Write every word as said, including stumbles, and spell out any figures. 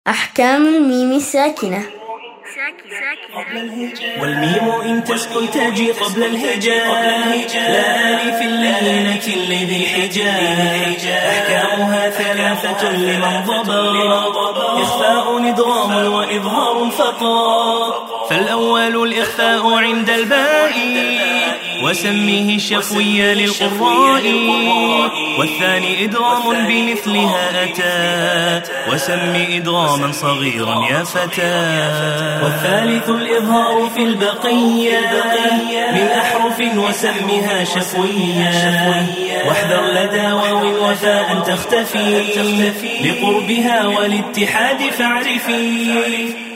أحكام الميم الساكنة. والميم إن تسكن تجي قبل الهجاء لا ألف اللينة الذي حجاء. أحكامها ثلاثة لمن ضبط إخفاء إدغام وإظهار فقط. فالأول الإخفاء عند الباء وسميه الشفوي للقراء. والثاني إدغام بمثلها أتى وسم إدغاما صغيرا يا فتى. والثالث الإظهار في البقية من أحرف وسمها شفويا. واحذر لدى واو وفاء تختفي لقربها والاتحاد فاعرفي.